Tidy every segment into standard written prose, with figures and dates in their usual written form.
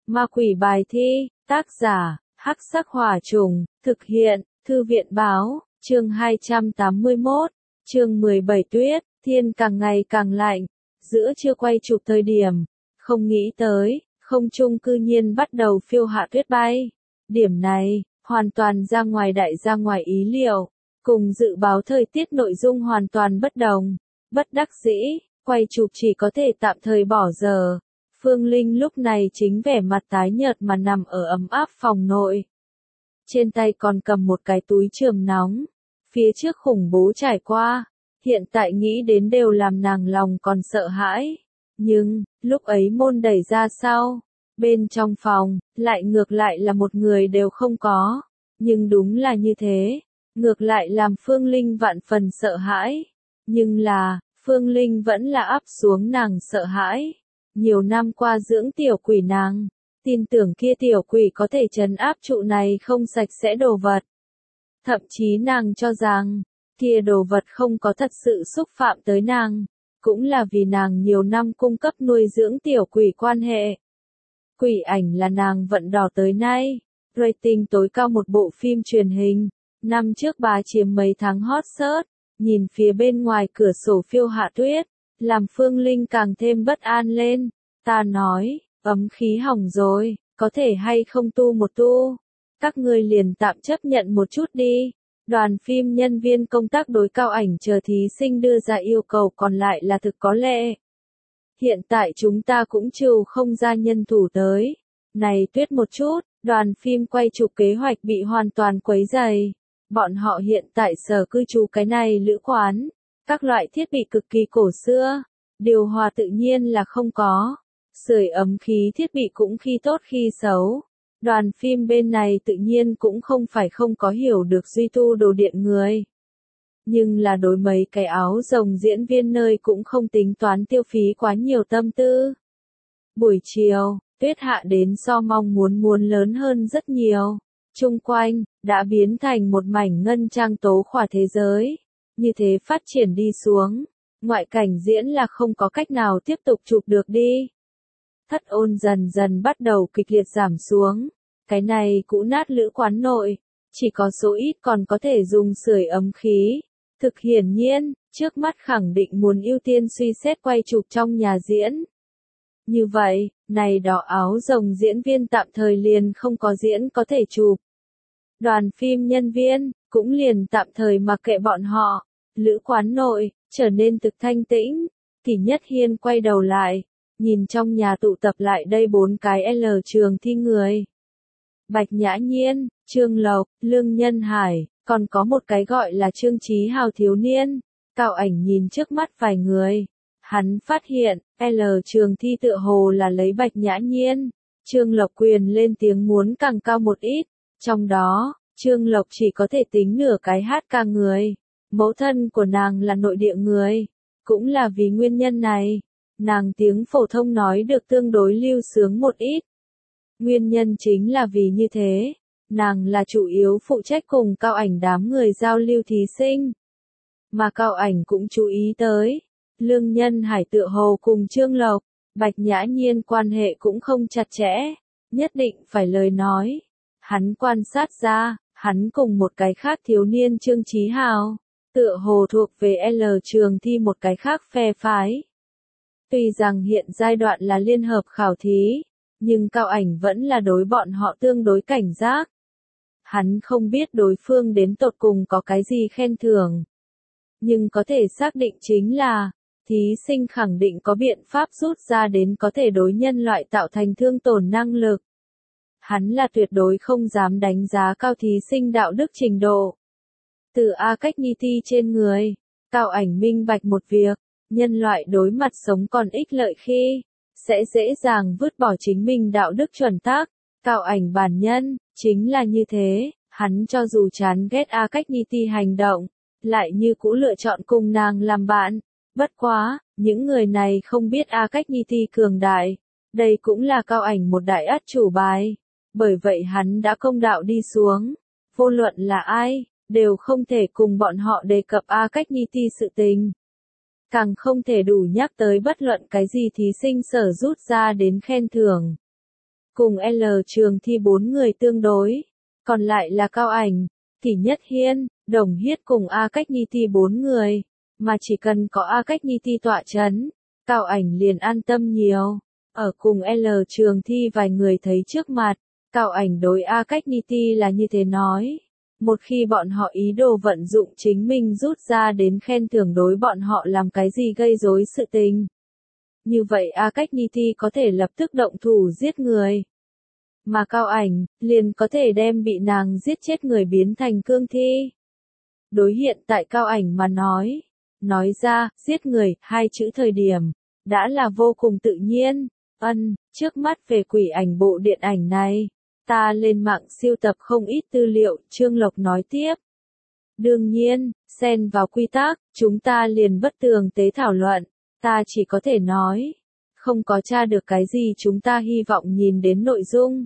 Ma quỷ bài thi, tác giả, Hắc Sắc Hỏa Trùng, thực hiện, Thư viện báo, chương 281, chương 17 tuyết, thiên càng ngày càng lạnh, giữa trưa quay chụp thời điểm, không nghĩ tới, không trung cư nhiên bắt đầu phiêu hạ tuyết bay. Điểm này, hoàn toàn ra ngoài ý liệu, cùng dự báo thời tiết nội dung hoàn toàn bất đồng, bất đắc dĩ, quay chụp chỉ có thể tạm thời bỏ giờ. Phương Linh lúc này chính vẻ mặt tái nhợt mà nằm ở ấm áp phòng nội. Trên tay còn cầm một cái túi chườm nóng. Phía trước khủng bố trải qua, hiện tại nghĩ đến đều làm nàng lòng còn sợ hãi. Nhưng, lúc ấy môn đẩy ra sau, bên trong phòng, lại ngược lại là một người đều không có. Nhưng đúng là như thế, ngược lại làm Phương Linh vạn phần sợ hãi. Nhưng là, Phương Linh vẫn là áp xuống nàng sợ hãi. Nhiều năm qua dưỡng tiểu quỷ nàng, tin tưởng kia tiểu quỷ có thể trấn áp trụ này không sạch sẽ đồ vật. Thậm chí nàng cho rằng, kia đồ vật không có thật sự xúc phạm tới nàng, cũng là vì nàng nhiều năm cung cấp nuôi dưỡng tiểu quỷ quan hệ. Quỷ ảnh là nàng vận đỏ tới nay, rating tối cao một bộ phim truyền hình, năm trước bà chiếm mấy tháng hot search, nhìn phía bên ngoài cửa sổ phiêu hạ tuyết, làm Phương Linh càng thêm bất an lên. Ta nói, ấm khí hỏng rồi, có thể hay không tu một tu. Các ngươi liền tạm chấp nhận một chút đi. Đoàn phim nhân viên công tác đối cao ảnh chờ thí sinh đưa ra yêu cầu còn lại là thực có lệ. Hiện tại chúng ta cũng trừ không ra nhân thủ tới. Này tuyết một chút, đoàn phim quay chụp kế hoạch bị hoàn toàn quấy rầy. Bọn họ hiện tại sở cư trú cái này lữ quán. Các loại thiết bị cực kỳ cổ xưa, điều hòa tự nhiên là không có, sưởi ấm khí thiết bị cũng khi tốt khi xấu. Đoàn phim bên này tự nhiên cũng không phải không có hiểu được duy tu đồ điện người. Nhưng là đối mấy cái áo rồng diễn viên nơi cũng không tính toán tiêu phí quá nhiều tâm tư. Buổi chiều, tuyết hạ đến so mong muốn lớn hơn rất nhiều. Chung quanh, đã biến thành một mảnh ngân trang tố khỏa thế giới. Như thế phát triển đi xuống, ngoại cảnh diễn là không có cách nào tiếp tục chụp được đi. Thất ôn dần dần bắt đầu kịch liệt giảm xuống, cái này cũ nát lữ quán nội, chỉ có số ít còn có thể dùng sưởi ấm khí. Thực hiển nhiên, trước mắt khẳng định muốn ưu tiên suy xét quay chụp trong nhà diễn. Như vậy, này đó áo rồng diễn viên tạm thời liền không có diễn có thể chụp. Đoàn phim nhân viên, cũng liền tạm thời mặc kệ bọn họ. Lữ quán nội, trở nên thực thanh tĩnh, thì Nhất Hiên quay đầu lại, nhìn trong nhà tụ tập lại đây 4 cái L trường thi người. Bạch Nhã Nhiên, Trương Lộc, Lương Nhân Hải, còn có một cái gọi là Trương Chí Hào thiếu niên. Cao ảnh nhìn trước mắt vài người. Hắn phát hiện, L trường thi tựa hồ là lấy Bạch Nhã Nhiên. Trương Lộc quyền lên tiếng muốn càng cao một ít. Trong đó, Trương Lộc chỉ có thể tính nửa cái hát ca người. Mẫu thân của nàng là nội địa người, cũng là vì nguyên nhân này, nàng tiếng phổ thông nói được tương đối lưu sướng một ít. Nguyên nhân chính là vì như thế, nàng là chủ yếu phụ trách cùng cao ảnh đám người giao lưu thí sinh. Mà cao ảnh cũng chú ý tới, Lương Nhân Hải tựa hồ cùng Trương Lộc, Bạch Nhã Nhiên quan hệ cũng không chặt chẽ, nhất định phải lời nói. Hắn quan sát ra, hắn cùng một cái khác thiếu niên Trương Chí Hào, tựa hồ thuộc về L trường thi một cái khác phe phái. Tuy rằng hiện giai đoạn là liên hợp khảo thí, nhưng cao ảnh vẫn là đối bọn họ tương đối cảnh giác. Hắn không biết đối phương đến tột cùng có cái gì khen thưởng. Nhưng có thể xác định chính là, thí sinh khẳng định có biện pháp rút ra đến có thể đối nhân loại tạo thành thương tổn năng lực. Hắn là tuyệt đối không dám đánh giá cao thí sinh đạo đức trình độ. Từ A Cách Nhi Ti trên người, cao ảnh minh bạch một việc, nhân loại đối mặt sống còn ích lợi khi, sẽ dễ dàng vứt bỏ chính mình đạo đức chuẩn tắc. Cao ảnh bản nhân, chính là như thế, hắn cho dù chán ghét A Cách Nhi Ti hành động, lại như cũ lựa chọn cùng nàng làm bạn. Bất quá, những người này không biết A Cách Nhi Ti cường đại, đây cũng là cao ảnh một đại át chủ bài. Bởi vậy hắn đã công đạo đi xuống, vô luận là ai, đều không thể cùng bọn họ đề cập A Cách Nhi Ti sự tình. Càng không thể đủ nhắc tới bất luận cái gì thí sinh sở rút ra đến khen thưởng. cùng L Trường Thi 4 người tương đối. Còn lại là Cao Ảnh, Kỷ Nhất Hiên, Đồng Hiết cùng A Cách Nhi Ti 4 người. Mà chỉ cần có A Cách Nhi Ti tọa chấn, Cao Ảnh liền an tâm nhiều. Ở cùng L Trường Thi vài người thấy trước mặt, Cao Ảnh đối A Cách Nhi Ti là như thế nói. Một khi bọn họ ý đồ vận dụng chính mình rút ra đến khen thưởng đối bọn họ làm cái gì gây rối sự tình. Như vậy A Cách Nhi Ti có thể lập tức động thủ giết người. Mà Cao Ảnh, liền có thể đem bị nàng giết chết người biến thành cương thi. Đối hiện tại Cao Ảnh mà nói ra, giết người, hai chữ thời điểm, đã là vô cùng tự nhiên. Trước mắt về quỷ ảnh bộ điện ảnh này, ta lên mạng siêu tập không ít tư liệu, Trương Lộc nói tiếp. Đương nhiên, xen vào quy tắc, chúng ta liền bất tường tế thảo luận, ta chỉ có thể nói, không có tra được cái gì chúng ta hy vọng nhìn đến nội dung.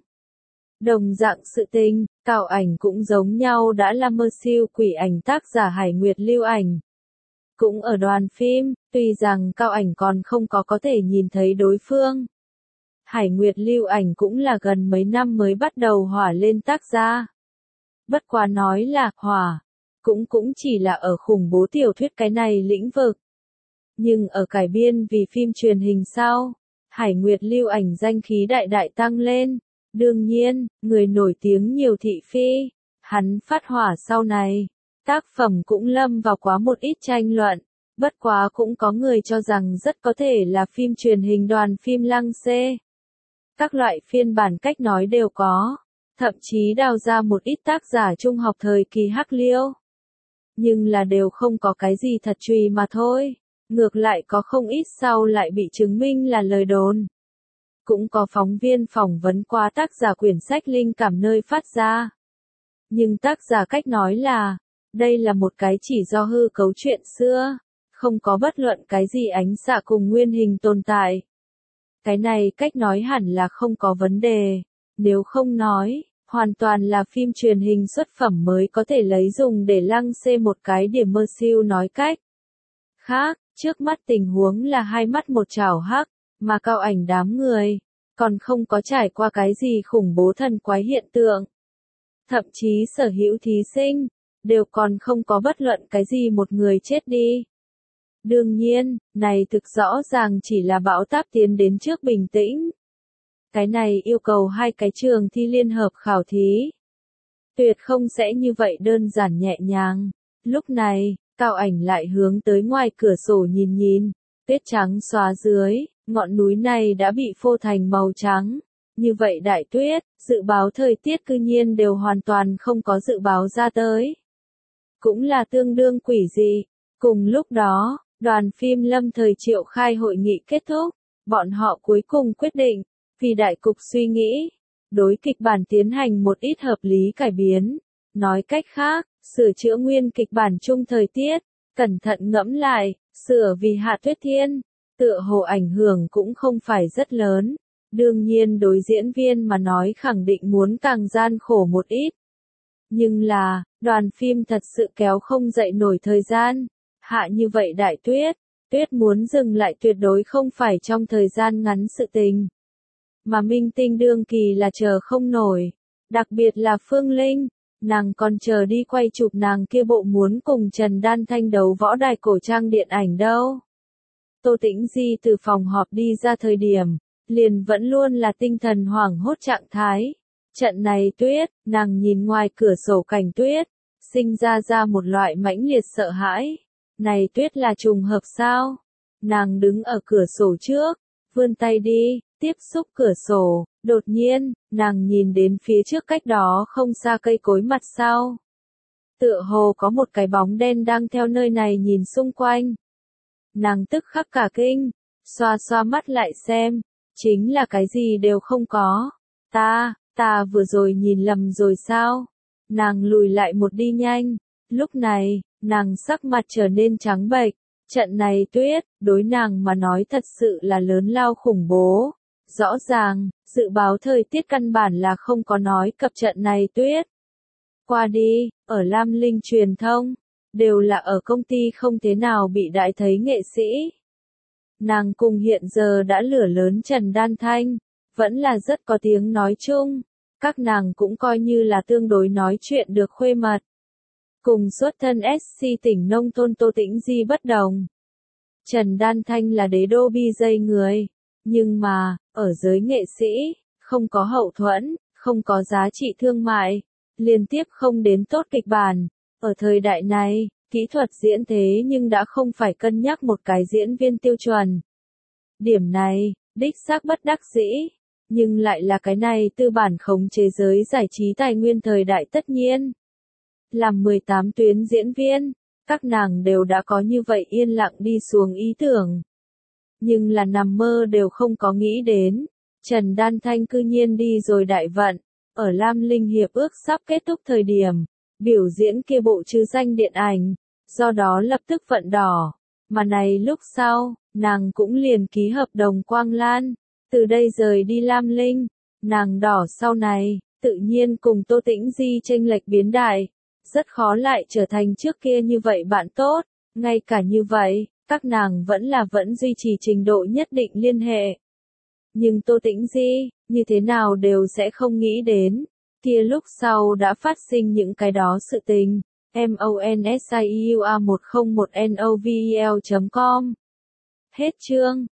Đồng dạng sự tình, Cao Ảnh cũng giống nhau đã là mơ siêu quỷ ảnh tác giả Hải Nguyệt lưu ảnh. Cũng ở đoàn phim, tuy rằng Cao Ảnh còn không có thể nhìn thấy đối phương. Hải Nguyệt lưu ảnh cũng là gần mấy năm mới bắt đầu hỏa lên tác gia. Bất quá nói là hỏa, cũng chỉ là ở khủng bố tiểu thuyết cái này lĩnh vực. Nhưng ở cải biên vì phim truyền hình sau, Hải Nguyệt lưu ảnh danh khí đại đại tăng lên. Đương nhiên, người nổi tiếng nhiều thị phi, hắn phát hỏa sau này, tác phẩm cũng lâm vào quá một ít tranh luận, bất quá cũng có người cho rằng rất có thể là phim truyền hình đoàn phim Lăng Xê. Các loại phiên bản cách nói đều có, thậm chí đào ra một ít tác giả trung học thời kỳ hắc liêu. Nhưng là đều không có cái gì thật trùy mà thôi, ngược lại có không ít sau lại bị chứng minh là lời đồn. Cũng có phóng viên phỏng vấn qua tác giả quyển sách linh cảm nơi phát ra. Nhưng tác giả cách nói là, đây là một cái chỉ do hư cấu chuyện xưa, không có bất luận cái gì ánh xạ cùng nguyên hình tồn tại. Cái này cách nói hẳn là không có vấn đề, nếu không nói, hoàn toàn là phim truyền hình xuất phẩm mới có thể lấy dùng để Lăng Xê một cái điểm mơ siêu nói cách. Khác, trước mắt tình huống là hai mắt một chảo hắc, mà Cao Ảnh đám người, còn không có trải qua cái gì khủng bố thần quái hiện tượng. Thậm chí sở hữu thí sinh, đều còn không có bất luận cái gì một người chết đi. Đương nhiên, này thực rõ ràng chỉ là bão táp tiến đến trước bình tĩnh. Cái này yêu cầu hai cái trường thi liên hợp khảo thí. Tuyệt không sẽ như vậy đơn giản nhẹ nhàng. Lúc này, Cao Ảnh lại hướng tới ngoài cửa sổ nhìn, tuyết trắng xóa dưới, ngọn núi này đã bị phô thành màu trắng. Như vậy đại tuyết, dự báo thời tiết cư nhiên đều hoàn toàn không có dự báo ra tới. Cũng là tương đương quỷ dị. Cùng lúc đó, đoàn phim lâm thời triệu khai hội nghị kết thúc, bọn họ cuối cùng quyết định, vì đại cục suy nghĩ, đối kịch bản tiến hành một ít hợp lý cải biến. Nói cách khác, sửa chữa nguyên kịch bản chung thời tiết, cẩn thận ngẫm lại, sửa vì hạ tuyết thiên, tựa hồ ảnh hưởng cũng không phải rất lớn. Đương nhiên đối diễn viên mà nói khẳng định muốn càng gian khổ một ít. Nhưng là, đoàn phim thật sự kéo không dậy nổi thời gian. Hạ như vậy đại tuyết, tuyết muốn dừng lại tuyệt đối không phải trong thời gian ngắn sự tình. Mà minh tinh đương kỳ là chờ không nổi. Đặc biệt là Phương Linh, nàng còn chờ đi quay chụp nàng kia bộ muốn cùng Trần Đan Thanh đấu võ đài cổ trang điện ảnh đâu. Tô Tĩnh Di từ phòng họp đi ra thời điểm, liền vẫn luôn là tinh thần hoảng hốt trạng thái. Trận này tuyết, nàng nhìn ngoài cửa sổ cảnh tuyết, sinh ra một loại mãnh liệt sợ hãi. Này tuyết là trùng hợp sao? Nàng đứng ở cửa sổ trước, vươn tay đi, tiếp xúc cửa sổ, đột nhiên, nàng nhìn đến phía trước cách đó không xa cây cối mặt sau. Tựa hồ có một cái bóng đen đang theo nơi này nhìn xung quanh. Nàng tức khắc cả kinh, xoa mắt lại xem, chính là cái gì đều không có. Ta vừa rồi nhìn lầm rồi sao? Nàng lùi lại một đi nhanh, lúc này, nàng sắc mặt trở nên trắng bệch. Trận này tuyết, đối nàng mà nói thật sự là lớn lao khủng bố. Rõ ràng, dự báo thời tiết căn bản là không có nói cập trận này tuyết. Qua đi, ở Lam Linh truyền thông, đều là ở công ty không thế nào bị đại thấy nghệ sĩ. Nàng cùng hiện giờ đã lửa lớn Trần Đan Thanh, vẫn là rất có tiếng nói chung, các nàng cũng coi như là tương đối nói chuyện được khuê mật. Cùng xuất thân SC tỉnh nông thôn Tô Tĩnh Di bất đồng. Trần Đan Thanh là đế đô BJ người, nhưng mà, ở giới nghệ sĩ, không có hậu thuẫn, không có giá trị thương mại, liên tiếp không đến tốt kịch bản. Ở thời đại này, kỹ thuật diễn thế nhưng đã không phải cân nhắc một cái diễn viên tiêu chuẩn. Điểm này, đích xác bất đắc dĩ, nhưng lại là cái này tư bản khống chế giới giải trí tài nguyên thời đại tất nhiên. Làm 18 tuyến diễn viên, các nàng đều đã có như vậy yên lặng đi xuống ý tưởng. Nhưng là nằm mơ đều không có nghĩ đến, Trần Đan Thanh cư nhiên đi rồi đại vận, ở Lam Linh hiệp ước sắp kết thúc thời điểm, biểu diễn kia bộ trừ danh điện ảnh, do đó lập tức vận đỏ, mà này lúc sau, nàng cũng liền ký hợp đồng Quang Lan, từ đây rời đi Lam Linh, nàng đỏ sau này, tự nhiên cùng Tô Tĩnh Di chênh lệch biến đại, rất khó lại trở thành trước kia như vậy bạn tốt, ngay cả như vậy, các nàng vẫn duy trì trình độ nhất định liên hệ. Nhưng Tô Tĩnh Di, như thế nào đều sẽ không nghĩ đến, kia lúc sau đã phát sinh những cái đó sự tình. MONSIEUA101NOVEL.com Hết chương.